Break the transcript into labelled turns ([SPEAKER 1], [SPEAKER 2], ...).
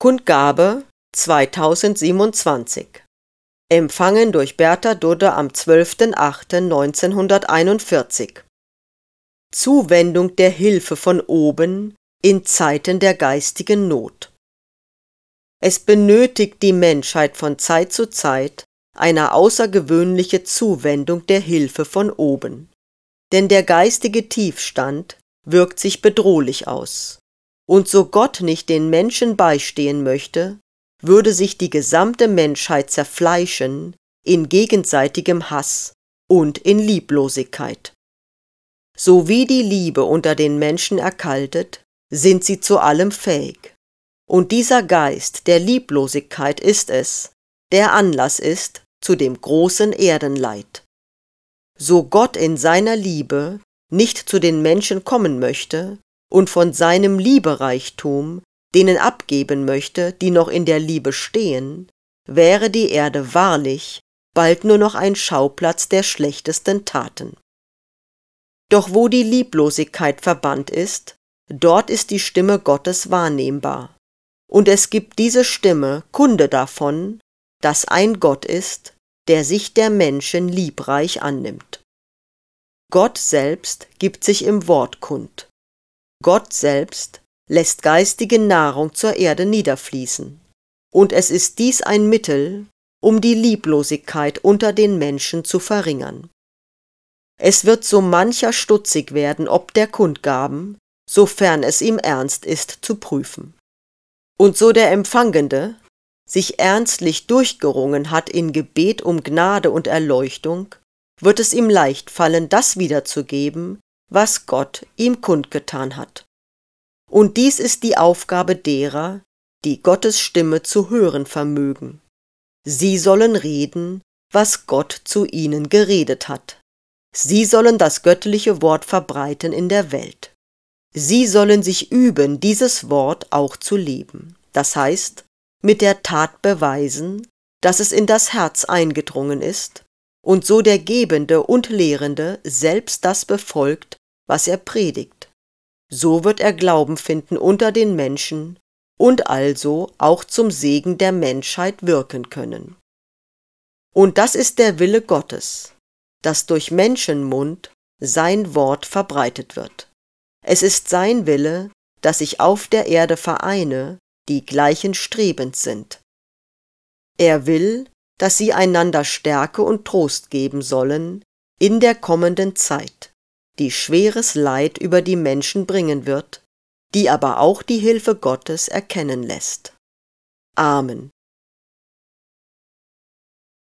[SPEAKER 1] Kundgabe 2027. Empfangen durch Bertha Dudde am 12.08.1941. Zuwendung der Hilfe von oben in Zeiten der geistigen Not. Es benötigt die Menschheit von Zeit zu Zeit eine außergewöhnliche Zuwendung der Hilfe von oben. Denn der geistige Tiefstand wirkt sich bedrohlich aus. Und so Gott nicht den Menschen beistehen möchte, würde sich die gesamte Menschheit zerfleischen in gegenseitigem Hass und in Lieblosigkeit. So wie die Liebe unter den Menschen erkaltet, sind sie zu allem fähig. Und dieser Geist der Lieblosigkeit ist es, der Anlass ist zu dem großen Erdenleid. So Gott in seiner Liebe nicht zu den Menschen kommen möchte und von seinem Liebereichtum denen abgeben möchte, die noch in der Liebe stehen, wäre die Erde wahrlich bald nur noch ein Schauplatz der schlechtesten Taten. Doch wo die Lieblosigkeit verbannt ist, dort ist die Stimme Gottes wahrnehmbar. Und es gibt diese Stimme Kunde davon, dass ein Gott ist, der sich der Menschen liebreich annimmt. Gott selbst gibt sich im Wort kund. Gott selbst lässt geistige Nahrung zur Erde niederfließen. Und es ist dies ein Mittel, um die Lieblosigkeit unter den Menschen zu verringern. Es wird so mancher stutzig werden ob der Kundgaben, sofern es ihm ernst ist zu prüfen. Und so der Empfangende sich ernstlich durchgerungen hat in Gebet um Gnade und Erleuchtung, wird es ihm leicht fallen, das wiederzugeben, was Gott ihm kundgetan hat. Und dies ist die Aufgabe derer, die Gottes Stimme zu hören vermögen. Sie sollen reden, was Gott zu ihnen geredet hat. Sie sollen das göttliche Wort verbreiten in der Welt. Sie sollen sich üben, dieses Wort auch zu leben. Das heißt, mit der Tat beweisen, dass es in das Herz eingedrungen ist und so der Gebende und Lehrende selbst das befolgt, was er predigt. So wird er Glauben finden unter den Menschen und also auch zum Segen der Menschheit wirken können. Und das ist der Wille Gottes, dass durch Menschenmund sein Wort verbreitet wird. Es ist sein Wille, dass sich auf der Erde Vereine, die gleichen Strebens sind. Er will, dass sie einander Stärke und Trost geben sollen in der kommenden Zeit, die schweres Leid über die Menschen bringen wird, die aber auch die Hilfe Gottes erkennen lässt. Amen.